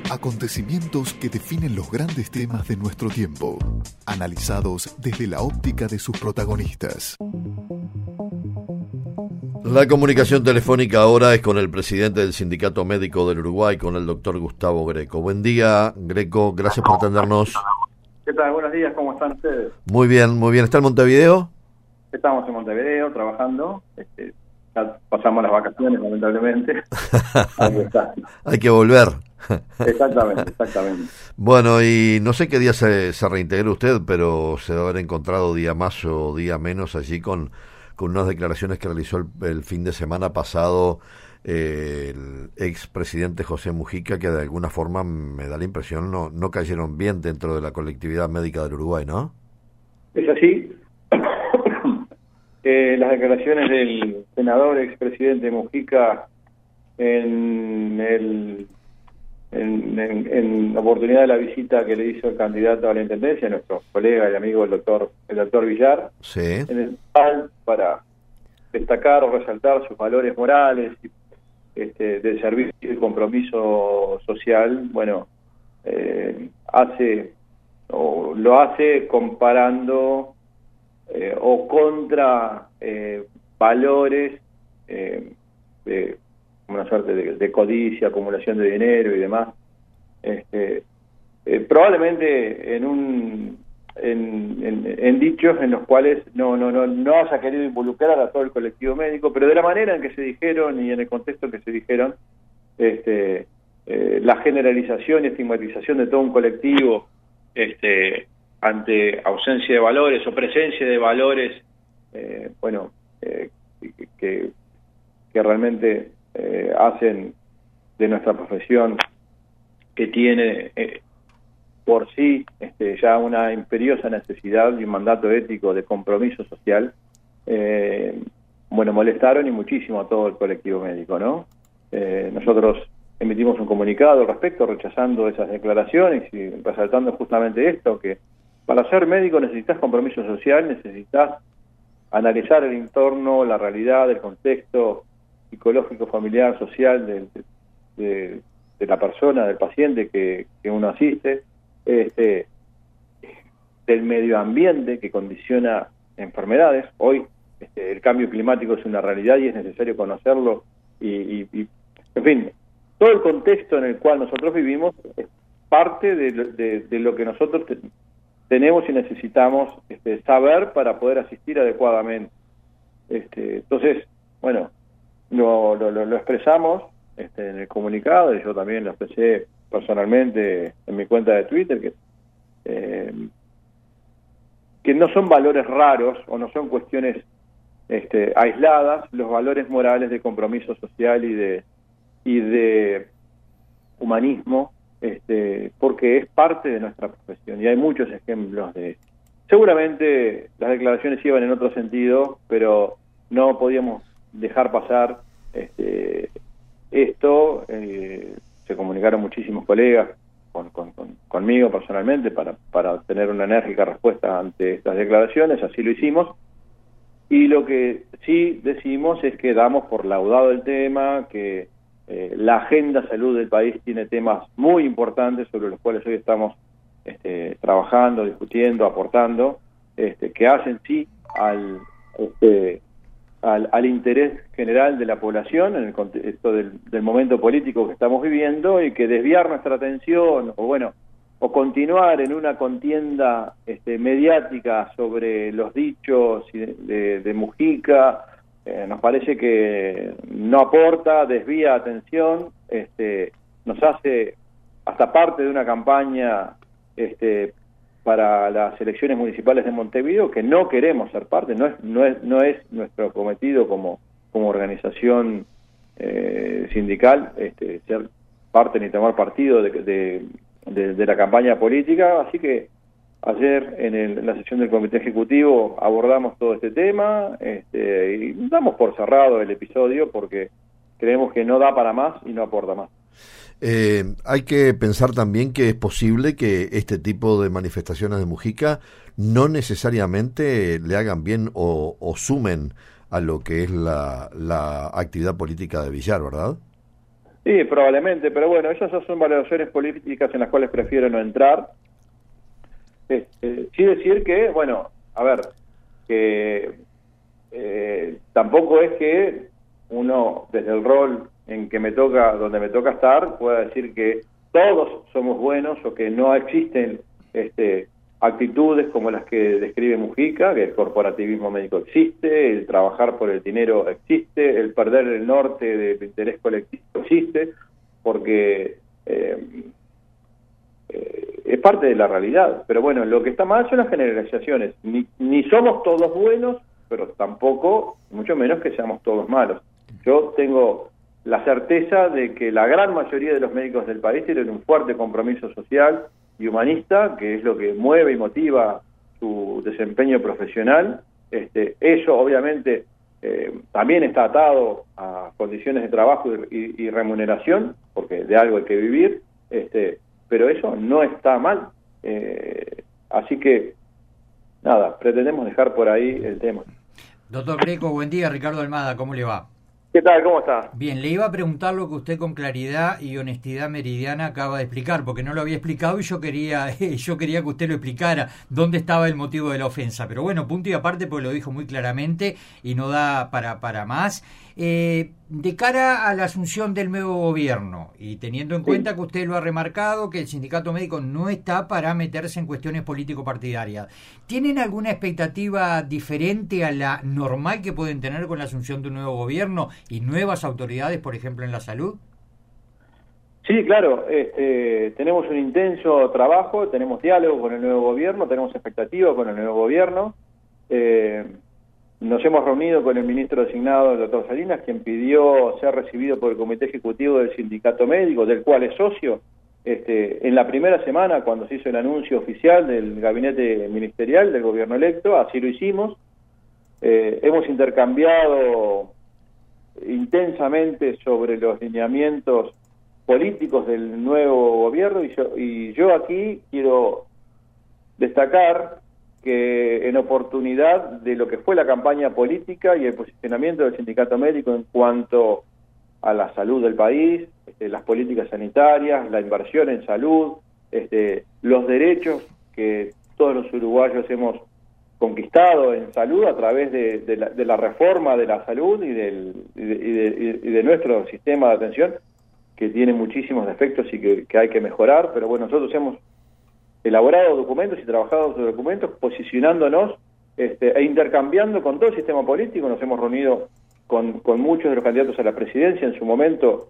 Acontecimientos que definen los grandes temas de nuestro tiempo, analizados desde la óptica de sus protagonistas. La comunicación telefónica ahora es con el presidente del Sindicato Médico del Uruguay, con el doctor Gustavo Greco. Buen día, Greco, gracias por atendernos. ¿Qué tal? Buenos días, ¿cómo están ustedes? Muy bien, muy bien. ¿Está en Montevideo? Estamos en Montevideo trabajando, ya pasamos las vacaciones lamentablemente. Ahí está. Hay que volver. Exactamente. Bueno, y no sé qué día se reintegró usted, pero se debe haber encontrado día más o día menos allí con unas declaraciones que realizó el fin de semana pasado el expresidente José Mujica, que de alguna forma me da la impresión no cayeron bien dentro de la colectividad médica del Uruguay, ¿no? Es así. Las declaraciones del senador expresidente Mujica en la oportunidad de la visita que le hizo el candidato a la intendencia, nuestro colega y amigo el doctor Villar, sí, en el cual, para destacar o resaltar sus valores morales del servicio y el compromiso social, bueno, lo hace comparando o contra valores de una suerte de codicia, acumulación de dinero y demás, probablemente en dichos en los cuales no haya querido involucrar a todo el colectivo médico, pero de la manera en que se dijeron y en el contexto en que se dijeron, la generalización y estigmatización de todo un colectivo ante ausencia de valores o presencia de valores, que realmente hacen de nuestra profesión, que tiene por sí ya una imperiosa necesidad y un mandato ético de compromiso social, molestaron y muchísimo a todo el colectivo médico, ¿no? Nosotros emitimos un comunicado al respecto, rechazando esas declaraciones y resaltando justamente esto, que para ser médico necesitas compromiso social, necesitas analizar el entorno, la realidad, el contexto psicológico, familiar, social de la persona, del paciente que uno asiste, del medio ambiente que condiciona enfermedades. Hoy el cambio climático es una realidad y es necesario conocerlo y en fin, todo el contexto en el cual nosotros vivimos es parte de lo que nosotros tenemos y necesitamos saber para poder asistir adecuadamente. Entonces, bueno, lo expresamos en el comunicado, y yo también lo expresé personalmente en mi cuenta de Twitter, que no son valores raros o no son cuestiones aisladas los valores morales de compromiso social y de humanismo, porque es parte de nuestra profesión y hay muchos ejemplos de eso. Seguramente las declaraciones iban en otro sentido, pero no podíamos dejar pasar esto. Se comunicaron muchísimos colegas conmigo personalmente para tener una enérgica respuesta ante estas declaraciones, así lo hicimos, y lo que sí decimos es que damos por laudado el tema, que la agenda salud del país tiene temas muy importantes sobre los cuales hoy estamos trabajando, discutiendo, aportando, que hacen sí al interés general de la población en el contexto del momento político que estamos viviendo, y que desviar nuestra atención o continuar en una contienda mediática sobre los dichos de Mujica nos parece que no aporta, desvía atención, nos hace hasta parte de una campaña para las elecciones municipales de Montevideo, que no queremos ser parte, no es nuestro cometido como organización sindical ser parte ni tomar partido de la campaña política. Así que ayer en la sesión del Comité Ejecutivo abordamos todo este tema y damos por cerrado el episodio porque creemos que no da para más y no aporta más. Hay que pensar también que es posible que este tipo de manifestaciones de Mujica no necesariamente le hagan bien o sumen a lo que es la actividad política de Villar, ¿verdad? Sí, probablemente, pero bueno, esas son valoraciones políticas en las cuales prefiero no entrar. Sí decir que, bueno, a ver, que tampoco es que uno, desde el rol en que donde me toca estar, pueda decir que todos somos buenos o que no existen actitudes como las que describe Mujica, que el corporativismo médico existe, el trabajar por el dinero existe, el perder el norte del interés colectivo existe, porque es parte de la realidad. Pero bueno, lo que está mal son las generalizaciones. Ni somos todos buenos, pero tampoco, mucho menos que seamos todos malos. Yo tengo la certeza de que la gran mayoría de los médicos del país tienen un fuerte compromiso social y humanista, que es lo que mueve y motiva su desempeño profesional. Eso obviamente también está atado a condiciones de trabajo y remuneración, porque de algo hay que vivir, pero eso no está mal. Así que, nada, pretendemos dejar por ahí el tema. Doctor Greco, buen día. Ricardo Almada, ¿cómo le va? ¿Qué tal? ¿Cómo está? Bien, le iba a preguntar lo que usted con claridad y honestidad meridiana acaba de explicar, porque no lo había explicado y yo quería que usted lo explicara, dónde estaba el motivo de la ofensa. Pero bueno, punto y aparte, porque lo dijo muy claramente y no da para más. De cara a la asunción del nuevo gobierno, y teniendo en cuenta que usted lo ha remarcado, que el sindicato médico no está para meterse en cuestiones político-partidarias, ¿tienen alguna expectativa diferente a la normal que pueden tener con la asunción de un nuevo gobierno y nuevas autoridades, por ejemplo, en la salud? Sí, claro, tenemos un intenso trabajo, tenemos diálogo con el nuevo gobierno, tenemos expectativas con el nuevo gobierno. Nos hemos reunido con el ministro designado, el doctor Salinas, quien pidió ser recibido por el Comité Ejecutivo del Sindicato Médico, del cual es socio. En la primera semana, cuando se hizo el anuncio oficial del gabinete ministerial del gobierno electo, así lo hicimos. Hemos intercambiado intensamente sobre los lineamientos políticos del nuevo gobierno, y yo aquí quiero destacar que en oportunidad de lo que fue la campaña política y el posicionamiento del sindicato médico en cuanto a la salud del país, las políticas sanitarias, la inversión en salud, los derechos que todos los uruguayos hemos conquistado en salud a través de la reforma de la salud y de nuestro sistema de atención, que tiene muchísimos defectos y que hay que mejorar. Pero bueno, nosotros hemos elaborado documentos y trabajado sobre documentos, posicionándonos e intercambiando con todo el sistema político. Nos hemos reunido con muchos de los candidatos a la presidencia en su momento,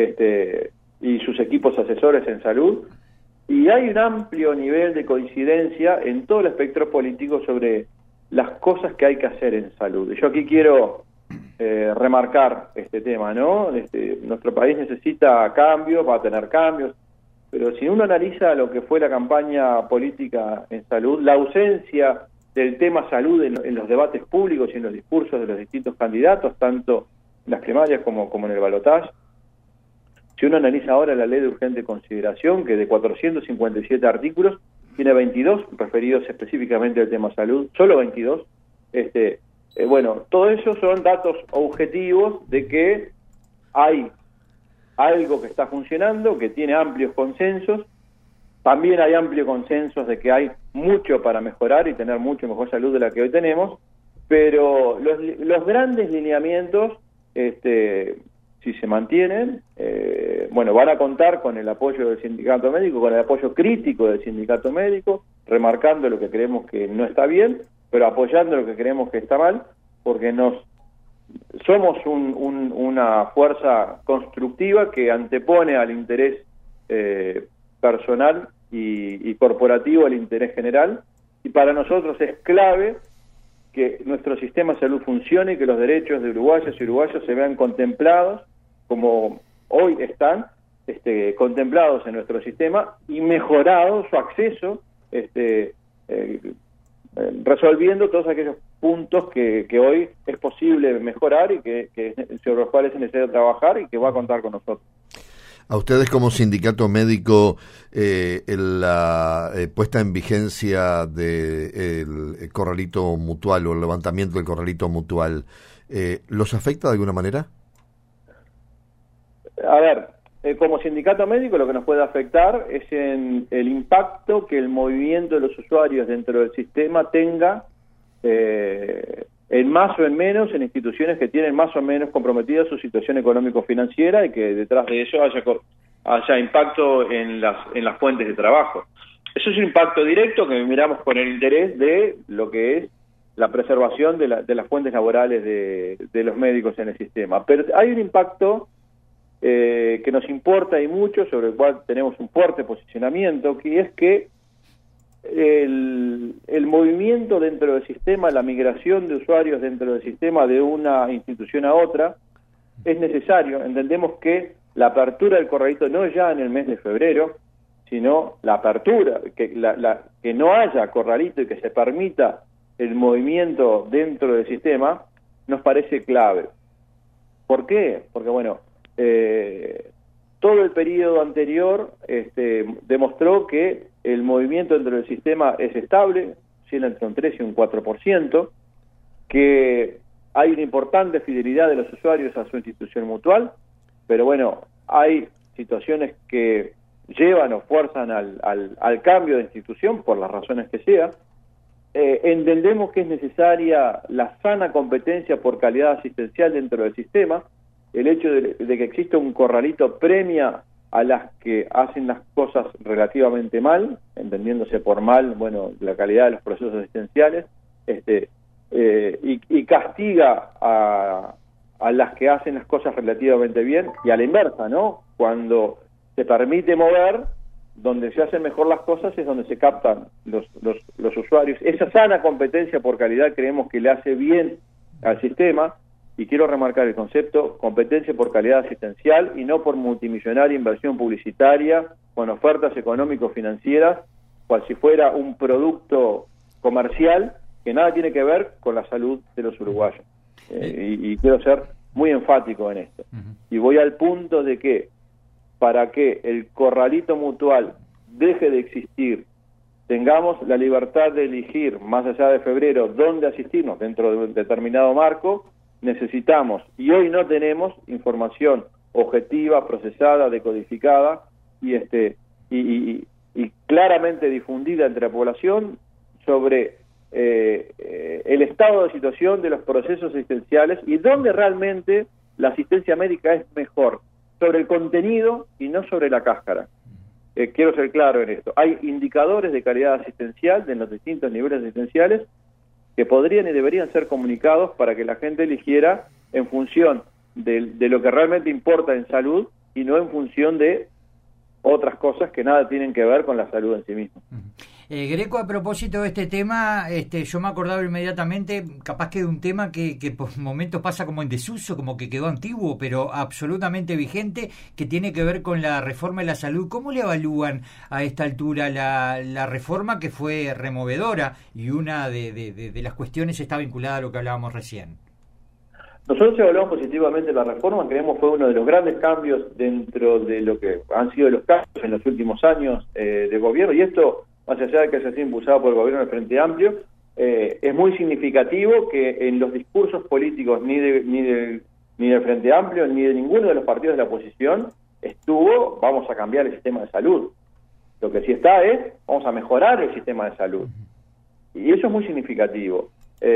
y sus equipos asesores en salud, y hay un amplio nivel de coincidencia en todo el espectro político sobre las cosas que hay que hacer en salud. Yo aquí quiero remarcar este tema, ¿no? Nuestro país necesita cambios, va a tener cambios, pero si uno analiza lo que fue la campaña política en salud, la ausencia del tema salud en los debates públicos y en los discursos de los distintos candidatos, tanto en las primarias como en el balotaje. Si uno analiza ahora la ley de urgente consideración, que de 457 artículos, tiene 22 referidos específicamente al tema salud, solo 22. Bueno, todo eso son datos objetivos de que hay algo que está funcionando, que tiene amplios consensos. También hay amplio consenso de que hay mucho para mejorar y tener mucho mejor salud de la que hoy tenemos, pero los grandes lineamientos, si se mantienen, bueno, van a contar con el apoyo del sindicato médico, con el apoyo crítico del sindicato médico, remarcando lo que creemos que no está bien, pero apoyando lo que creemos que está mal, porque somos una fuerza constructiva que antepone al interés personal y corporativo al interés general, y para nosotros es clave que nuestro sistema de salud funcione y que los derechos de uruguayos y uruguayos se vean contemplados como hoy están contemplados en nuestro sistema, y mejorado su acceso, resolviendo todos aquellos puntos que hoy es posible mejorar y sobre los cuales es necesario trabajar y que va a contar con nosotros. A ustedes como sindicato médico, la puesta en vigencia del corralito mutual o el levantamiento del corralito mutual, ¿los afecta de alguna manera? A ver, como sindicato médico lo que nos puede afectar es en el impacto que el movimiento de los usuarios dentro del sistema tenga en más o en menos en instituciones que tienen más o menos comprometida su situación económico-financiera y que detrás de eso haya impacto en las fuentes de trabajo. Eso es un impacto directo que miramos con el interés de lo que es la preservación de las fuentes laborales de los médicos en el sistema. Pero hay un impacto que nos importa y mucho, sobre el cual tenemos un fuerte posicionamiento, que es que el movimiento dentro del sistema, la migración de usuarios dentro del sistema de una institución a otra, es necesario. Entendemos que la apertura del corralito no ya en el mes de febrero, sino la apertura, que no haya corralito y que se permita el movimiento dentro del sistema, nos parece clave. ¿Por qué? Porque, bueno, todo el periodo anterior demostró que el movimiento dentro del sistema es estable, oscila entre un 3 y un 4%, que hay una importante fidelidad de los usuarios a su institución mutual, pero bueno, hay situaciones que llevan o fuerzan al cambio de institución, por las razones que sea. Entendemos que es necesaria la sana competencia por calidad asistencial dentro del sistema. El hecho de que exista un corralito premia a las que hacen las cosas relativamente mal, entendiéndose por mal, bueno, la calidad de los procesos asistenciales, y castiga a las que hacen las cosas relativamente bien, y a la inversa, ¿no? Cuando se permite mover, donde se hacen mejor las cosas es donde se captan los usuarios. Esa sana competencia por calidad creemos que le hace bien al sistema, y quiero remarcar el concepto competencia por calidad asistencial y no por multimillonaria inversión publicitaria con ofertas económico-financieras, cual si fuera un producto comercial que nada tiene que ver con la salud de los uruguayos. Y quiero ser muy enfático en esto. Y voy al punto de que para que el corralito mutual deje de existir, tengamos la libertad de elegir, más allá de febrero, dónde asistirnos dentro de un determinado marco, necesitamos, y hoy no tenemos, información objetiva, procesada, decodificada y claramente difundida entre la población sobre el estado de situación de los procesos asistenciales y dónde realmente la asistencia médica es mejor, sobre el contenido y no sobre la cáscara. Quiero ser claro en esto. Hay indicadores de calidad asistencial de los distintos niveles asistenciales que podrían y deberían ser comunicados para que la gente eligiera en función de lo que realmente importa en salud y no en función de otras cosas que nada tienen que ver con la salud en sí misma. Greco, a propósito de este tema, yo me acordaba inmediatamente, capaz que de un tema que por momentos pasa como en desuso, como que quedó antiguo, pero absolutamente vigente, que tiene que ver con la reforma de la salud. ¿Cómo le evalúan a esta altura la reforma que fue removedora y una de las cuestiones está vinculada a lo que hablábamos recién? Nosotros evaluamos positivamente la reforma, creemos que fue uno de los grandes cambios dentro de lo que han sido los cambios en los últimos años de gobierno, y esto, más allá de que haya sido impulsado por el gobierno del Frente Amplio, es muy significativo que en los discursos políticos ni del Frente Amplio ni de ninguno de los partidos de la oposición estuvo, vamos a cambiar el sistema de salud. Lo que sí está es, vamos a mejorar el sistema de salud. Y eso es muy significativo.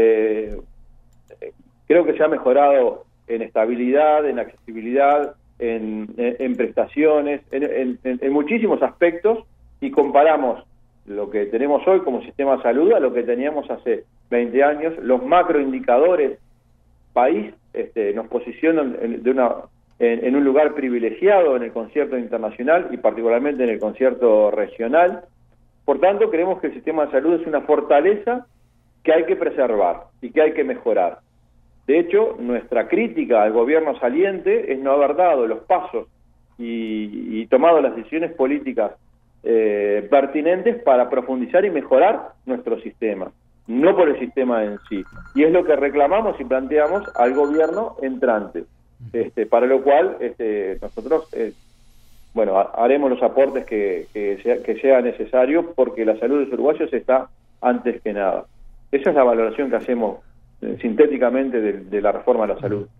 Creo que se ha mejorado en estabilidad, en accesibilidad, en prestaciones, en muchísimos aspectos, y comparamos lo que tenemos hoy como sistema de salud a lo que teníamos hace 20 años. Los macroindicadores país nos posicionan en un lugar privilegiado en el concierto internacional y particularmente en el concierto regional. Por tanto, creemos que el sistema de salud es una fortaleza que hay que preservar y que hay que mejorar. De hecho, nuestra crítica al gobierno saliente es no haber dado los pasos y tomado las decisiones políticas pertinentes para profundizar y mejorar nuestro sistema, no por el sistema en sí. Y es lo que reclamamos y planteamos al gobierno entrante, para lo cual nosotros haremos los aportes que sea necesario, porque la salud de los uruguayos está antes que nada. Esa es la valoración que hacemos sintéticamente de la reforma de la salud.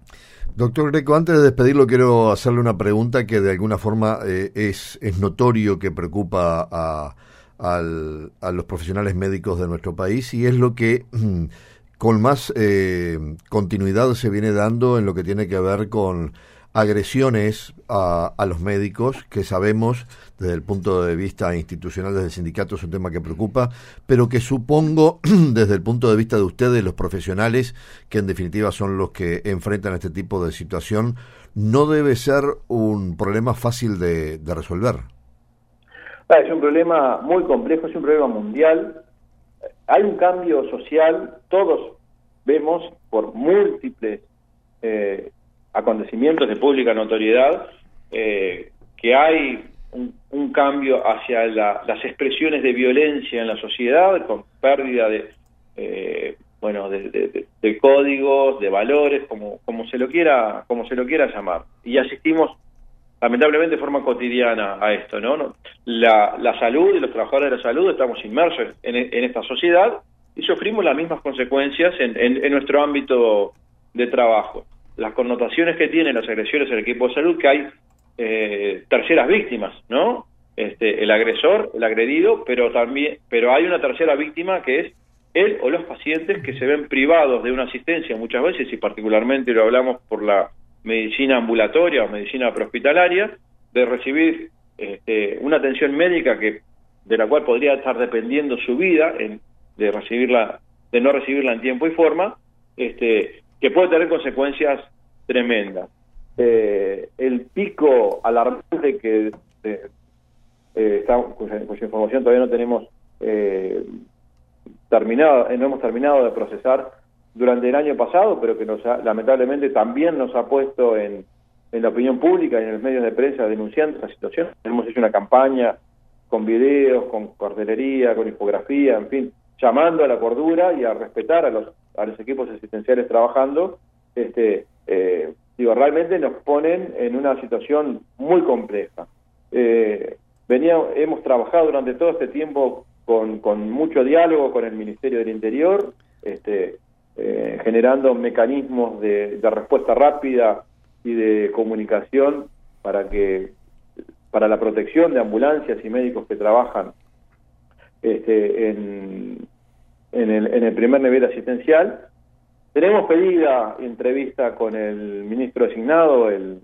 Doctor Greco, antes de despedirlo quiero hacerle una pregunta que de alguna forma es notorio que preocupa a los profesionales médicos de nuestro país, y es lo que con más continuidad se viene dando en lo que tiene que ver con agresiones a los médicos, que sabemos desde el punto de vista institucional, desde el sindicato, es un tema que preocupa, pero que supongo desde el punto de vista de ustedes, los profesionales, que en definitiva son los que enfrentan este tipo de situación, no debe ser un problema fácil de resolver. Es un problema muy complejo, es un problema mundial. Hay un cambio social, todos vemos por múltiples acontecimientos de pública notoriedad, que hay un cambio hacia las expresiones de violencia en la sociedad, con pérdida de códigos, de valores, como se lo quiera llamar. Y asistimos lamentablemente de forma cotidiana a esto, ¿no? La salud y los trabajadores de la salud estamos inmersos en esta sociedad y sufrimos las mismas consecuencias en nuestro ámbito de trabajo. Las connotaciones que tienen las agresiones al equipo de salud, que hay terceras víctimas, ¿no? El agresor, el agredido, pero hay una tercera víctima que es él o los pacientes, que se ven privados de una asistencia muchas veces, y particularmente lo hablamos por la medicina ambulatoria o medicina prehospitalaria, de recibir una atención médica de la cual podría estar dependiendo su vida, de no recibirla en tiempo y forma, que puede tener consecuencias tremendas. El pico alarmante cuya información todavía no tenemos no hemos terminado de procesar durante el año pasado, pero que lamentablemente también nos ha puesto en la opinión pública y en los medios de prensa denunciando esta situación. Hemos hecho una campaña con videos, con cartelería, con infografía, en fin, llamando a la cordura y a respetar a los equipos asistenciales trabajando. Realmente nos ponen en una situación muy compleja. Hemos trabajado durante todo este tiempo con mucho diálogo con el Ministerio del Interior, generando mecanismos de respuesta rápida y de comunicación para la protección de ambulancias y médicos que trabajan en el primer nivel asistencial. Tenemos pedida entrevista con el ministro designado, el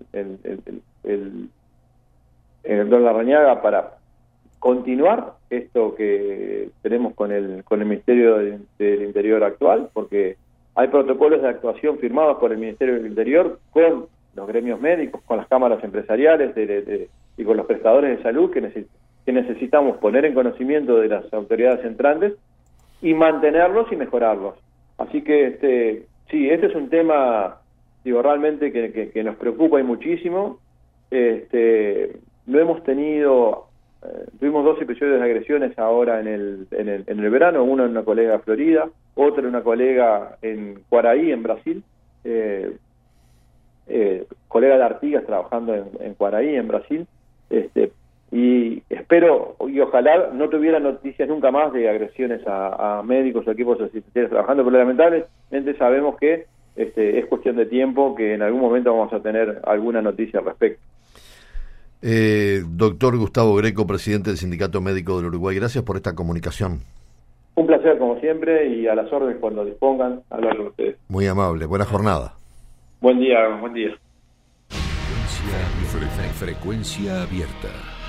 don Larrañaga, para continuar esto que tenemos con el Ministerio del Interior actual, porque hay protocolos de actuación firmados por el Ministerio del Interior con los gremios médicos, con las cámaras empresariales y con los prestadores de salud que necesitamos poner en conocimiento de las autoridades entrantes y mantenerlos y mejorarlos. Así que sí, este es un tema realmente que nos preocupa y muchísimo. Lo hemos tenido, tuvimos 2 episodios de agresiones ahora en el verano, uno en una colega de Florida, otro en una colega en Quaraí, en Brasil, colega de Artigas trabajando en Quaraí, en Brasil, y espero y ojalá no tuviera noticias nunca más de agresiones a médicos o equipos asistenciales trabajando, pero lamentablemente sabemos que es cuestión de tiempo, que en algún momento vamos a tener alguna noticia al respecto. Doctor Gustavo Greco, presidente del Sindicato Médico del Uruguay, gracias por esta comunicación. Un placer como siempre, y a las órdenes cuando dispongan, hablar con ustedes. Muy amable, buena jornada. Buen día, buen día. Frecuencia abierta.